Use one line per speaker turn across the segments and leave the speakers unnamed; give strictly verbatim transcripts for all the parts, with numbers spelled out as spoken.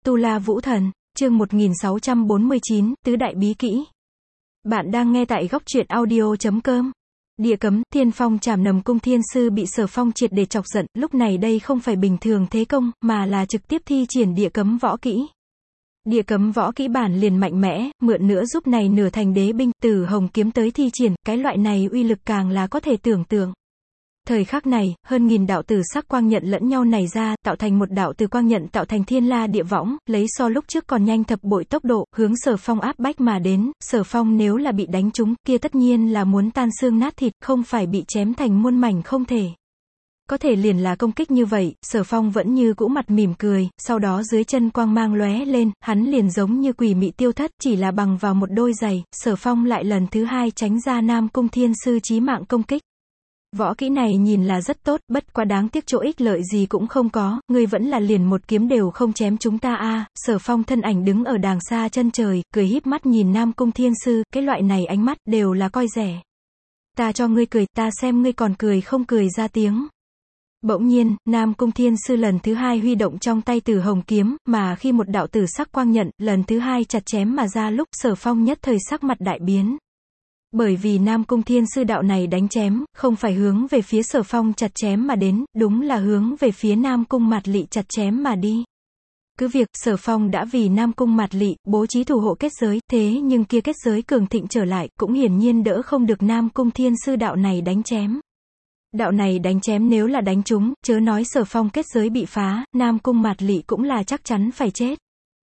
Tu La Vũ Thần, chương một nghìn sáu trăm bốn mươi chín, Tứ Đại Bí Kỹ. Bạn đang nghe tại góc truyện audio chấm com. Địa Cấm, Thiên Phong Trảm Nầm Cung Thiên Sư bị Sở Phong triệt để chọc giận, lúc này đây không phải bình thường thế công, mà là trực tiếp thi triển Địa Cấm võ kỹ. Địa Cấm võ kỹ bản liền mạnh mẽ, mượn nữa giúp này nửa thành đế binh, từ hồng kiếm tới thi triển, cái loại này uy lực càng là có thể tưởng tượng. Thời khắc này, hơn nghìn đạo tử sắc quang nhận lẫn nhau nảy ra, tạo thành một đạo từ quang nhận tạo thành thiên la địa võng, lấy so lúc trước còn nhanh thập bội tốc độ, hướng Sở Phong áp bách mà đến. Sở Phong nếu là bị đánh trúng, kia tất nhiên là muốn tan xương nát thịt, không phải bị chém thành muôn mảnh không thể. Có thể liền là công kích như vậy, Sở Phong vẫn như cũ mặt mỉm cười, sau đó dưới chân quang mang lóe lên, hắn liền giống như quỷ mị tiêu thất, chỉ là bằng vào một đôi giày, Sở Phong lại lần thứ hai tránh ra Nam Cung Thiên Sư chí mạng công kích. Võ kỹ này nhìn là rất tốt, bất quá đáng tiếc chỗ ích lợi gì cũng không có, ngươi vẫn là liền một kiếm đều không chém chúng ta a. Sở Phong thân ảnh đứng ở đàng xa chân trời, cười híp mắt nhìn Nam Cung Thiên Sư, cái loại này ánh mắt đều là coi rẻ. Ta cho ngươi cười, ta xem ngươi còn cười không cười ra tiếng. Bỗng nhiên, Nam Cung Thiên Sư lần thứ hai huy động trong tay Tử Hồng kiếm, mà khi một đạo tử sắc quang nhận, lần thứ hai chặt chém mà ra lúc, Sở Phong nhất thời sắc mặt đại biến. Bởi vì Nam Cung Thiên Sư đạo này đánh chém, không phải hướng về phía Sở Phong chặt chém mà đến, đúng là hướng về phía Nam Cung Mạt Lị chặt chém mà đi. Cứ việc, Sở Phong đã vì Nam Cung Mạt Lị, bố trí thủ hộ kết giới, thế nhưng kia kết giới cường thịnh trở lại, cũng hiển nhiên đỡ không được Nam Cung Thiên Sư đạo này đánh chém. Đạo này đánh chém nếu là đánh trúng, chớ nói Sở Phong kết giới bị phá, Nam Cung Mạt Lị cũng là chắc chắn phải chết.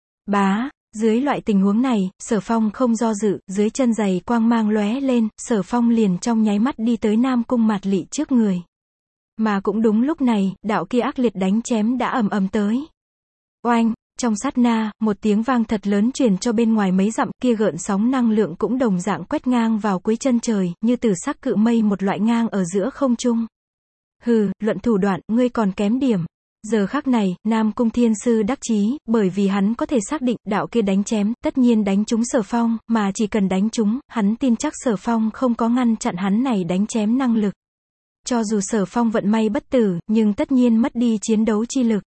Bá! Dưới loại tình huống này, Sở Phong không do dự, dưới chân giày quang mang lóe lên, Sở Phong liền trong nháy mắt đi tới Nam Cung Mạt Lị trước người. Mà cũng đúng lúc này, đạo kia ác liệt đánh chém đã ầm ầm tới. Oanh, trong sát na, một tiếng vang thật lớn truyền cho bên ngoài mấy dặm, kia gợn sóng năng lượng cũng đồng dạng quét ngang vào cuối chân trời, như tử sắc cự mây một loại ngang ở giữa không trung. Hừ, luận thủ đoạn, ngươi còn kém điểm. Giờ khắc này, Nam Cung Thiên Sư đắc chí, bởi vì hắn có thể xác định, đạo kia đánh chém, tất nhiên đánh trúng Sở Phong, mà chỉ cần đánh trúng, hắn tin chắc Sở Phong không có ngăn chặn hắn này đánh chém năng lực. Cho dù Sở Phong vận may bất tử, nhưng tất nhiên mất đi chiến đấu chi lực.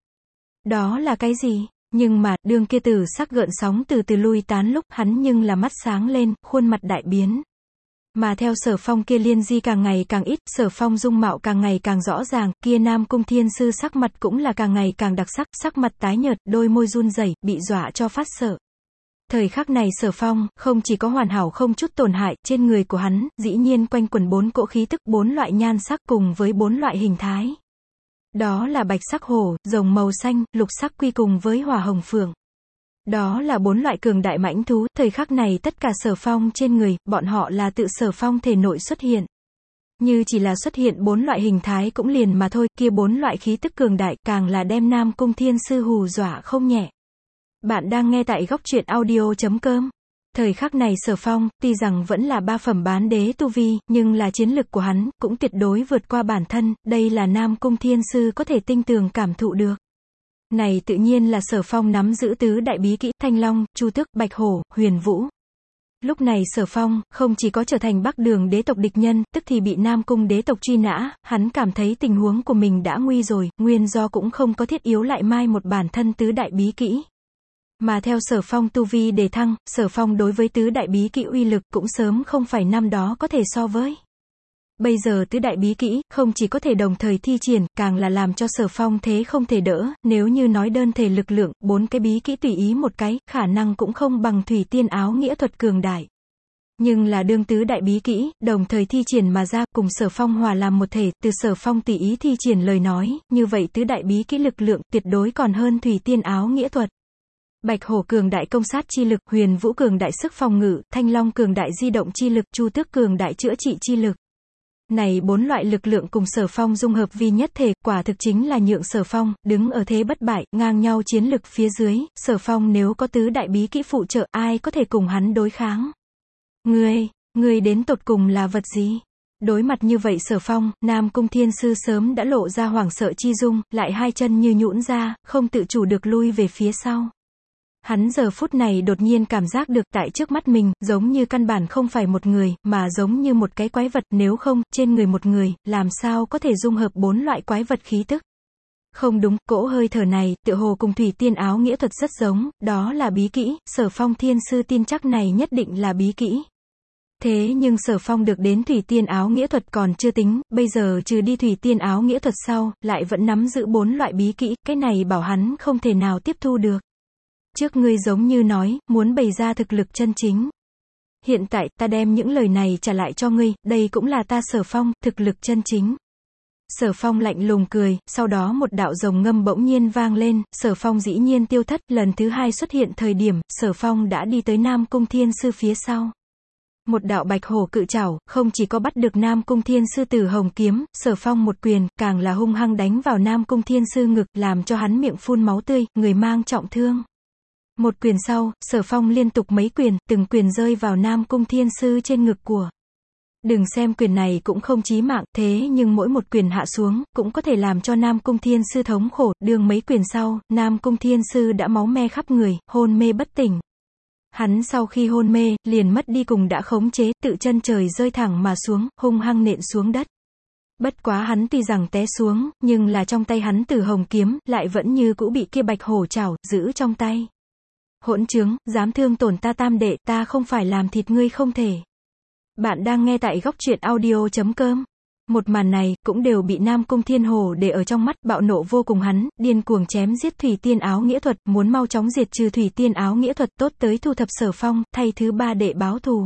Đó là cái gì? Nhưng mà, đương kia tử sắc gợn sóng từ từ lui tán lúc, hắn nhưng là mắt sáng lên, khuôn mặt đại biến. Mà theo Sở Phong kia liên di càng ngày càng ít, Sở Phong dung mạo càng ngày càng rõ ràng, kia Nam Cung Thiên Sư sắc mặt cũng là càng ngày càng đặc sắc, sắc mặt tái nhợt, đôi môi run rẩy, bị dọa cho phát sợ. Thời khắc này Sở Phong, không chỉ có hoàn hảo không chút tổn hại, trên người của hắn, dĩ nhiên quanh quẩn bốn cỗ khí tức, bốn loại nhan sắc cùng với bốn loại hình thái. Đó là bạch sắc hổ, rồng màu xanh, lục sắc quy cùng với hỏa hồng phượng. Đó là bốn loại cường đại mãnh thú, thời khắc này tất cả Sở Phong trên người, bọn họ là tự Sở Phong thể nội xuất hiện. Như chỉ là xuất hiện bốn loại hình thái cũng liền mà thôi, kia bốn loại khí tức cường đại, càng là đem Nam Cung Thiên Sư hù dọa không nhẹ. Bạn đang nghe tại góc truyện audio chấm com. Thời khắc này Sở Phong, tuy rằng vẫn là ba phẩm bán đế tu vi, nhưng là chiến lực của hắn, cũng tuyệt đối vượt qua bản thân, đây là Nam Cung Thiên Sư có thể tinh tường cảm thụ được. Này tự nhiên là Sở Phong nắm giữ tứ đại bí kỹ, Thanh Long, Chu Tước, Bạch Hổ, Huyền Vũ. Lúc này Sở Phong, không chỉ có trở thành Bắc Đường đế tộc địch nhân, tức thì bị Nam Cung đế tộc truy nã, hắn cảm thấy tình huống của mình đã nguy rồi, nguyên do cũng không có thiết yếu lại mai một bản thân tứ đại bí kỹ. Mà theo Sở Phong tu vi đề thăng, Sở Phong đối với tứ đại bí kỹ uy lực cũng sớm không phải năm đó có thể so với. Bây giờ tứ đại bí kỹ, không chỉ có thể đồng thời thi triển, càng là làm cho Sở Phong thế không thể đỡ, nếu như nói đơn thể lực lượng, bốn cái bí kỹ tùy ý một cái, khả năng cũng không bằng thủy tiên áo nghĩa thuật cường đại. Nhưng là đương tứ đại bí kỹ, đồng thời thi triển mà ra, cùng Sở Phong hòa làm một thể, từ Sở Phong tùy ý thi triển lời nói, như vậy tứ đại bí kỹ lực lượng, tuyệt đối còn hơn thủy tiên áo nghĩa thuật. Bạch Hổ cường đại công sát chi lực, Huyền Vũ cường đại sức phòng ngự, Thanh Long cường đại di động chi lực, Chu Tước cường đại chữa trị chi lực. Này bốn loại lực lượng cùng Sở Phong dung hợp vi nhất thể, quả thực chính là nhượng Sở Phong, đứng ở thế bất bại, ngang nhau chiến lực phía dưới, Sở Phong nếu có tứ đại bí kỹ phụ trợ, ai có thể cùng hắn đối kháng? Ngươi, ngươi đến tột cùng là vật gì? Đối mặt như vậy Sở Phong, Nam Cung Thiên Sư sớm đã lộ ra hoảng sợ chi dung, lại hai chân như nhũn ra, không tự chủ được lui về phía sau. Hắn giờ phút này đột nhiên cảm giác được tại trước mắt mình, giống như căn bản không phải một người, mà giống như một cái quái vật, nếu không, trên người một người, làm sao có thể dung hợp bốn loại quái vật khí tức. Không đúng, cỗ hơi thở này, tựa hồ cùng thủy tiên áo nghĩa thuật rất giống, đó là bí kỹ, Sở Phong thiên sư tin chắc này nhất định là bí kỹ. Thế nhưng Sở Phong được đến thủy tiên áo nghĩa thuật còn chưa tính, bây giờ trừ đi thủy tiên áo nghĩa thuật sau, lại vẫn nắm giữ bốn loại bí kỹ, cái này bảo hắn không thể nào tiếp thu được. Trước ngươi giống như nói, muốn bày ra thực lực chân chính. Hiện tại, ta đem những lời này trả lại cho ngươi, đây cũng là ta Sở Phong, thực lực chân chính. Sở Phong lạnh lùng cười, sau đó một đạo rồng ngâm bỗng nhiên vang lên, Sở Phong dĩ nhiên tiêu thất, lần thứ hai xuất hiện thời điểm, Sở Phong đã đi tới Nam Cung Thiên Sư phía sau. Một đạo bạch hổ cự trảo, không chỉ có bắt được Nam Cung Thiên Sư Tử Hồng kiếm, Sở Phong một quyền, càng là hung hăng đánh vào Nam Cung Thiên Sư ngực, làm cho hắn miệng phun máu tươi, người mang trọng thương. Một quyền sau, Sở Phong liên tục mấy quyền, từng quyền rơi vào Nam Cung Thiên Sư trên ngực của. Đừng xem quyền này cũng không chí mạng, thế nhưng mỗi một quyền hạ xuống, cũng có thể làm cho Nam Cung Thiên Sư thống khổ, đương mấy quyền sau, Nam Cung Thiên Sư đã máu me khắp người, hôn mê bất tỉnh. Hắn sau khi hôn mê, liền mất đi cùng đã khống chế, tự chân trời rơi thẳng mà xuống, hung hăng nện xuống đất. Bất quá hắn tuy rằng té xuống, nhưng là trong tay hắn Tử Hồng kiếm, lại vẫn như cũ bị kia bạch hổ chảo, giữ trong tay. Hỗn trướng, dám thương tổn ta tam đệ, ta không phải làm thịt ngươi không thể. Bạn đang nghe tại góc truyện audio chấm com. Một màn này, cũng đều bị Nam Cung Thiên Hổ để ở trong mắt, bạo nộ vô cùng hắn, điên cuồng chém giết thủy tiên áo nghĩa thuật, muốn mau chóng diệt trừ thủy tiên áo nghĩa thuật, tốt tới thu thập Sở Phong, thay thứ ba đệ báo thù.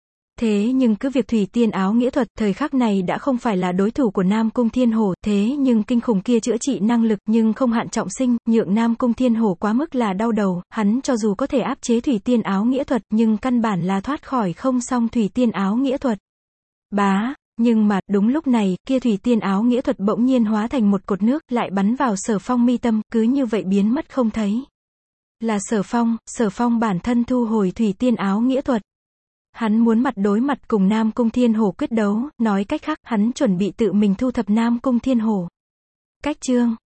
Thế nhưng cứ việc thủy tiên áo nghĩa thuật, thời khắc này đã không phải là đối thủ của Nam Cung Thiên Hổ, thế nhưng kinh khủng kia chữa trị năng lực nhưng không hạn trọng sinh, nhượng Nam Cung Thiên Hổ quá mức là đau đầu, hắn cho dù có thể áp chế thủy tiên áo nghĩa thuật, nhưng căn bản là thoát khỏi không xong thủy tiên áo nghĩa thuật. Bá, nhưng mà, đúng lúc này, kia thủy tiên áo nghĩa thuật bỗng nhiên hóa thành một cột nước, lại bắn vào Sở Phong mi tâm, cứ như vậy biến mất không thấy. Là Sở Phong, Sở Phong bản thân thu hồi thủy tiên áo nghĩa thuật. Hắn muốn mặt đối mặt cùng Nam Cung Thiên Hổ quyết đấu, nói cách khác, hắn chuẩn bị tự mình thu thập Nam Cung Thiên Hổ. Cách chương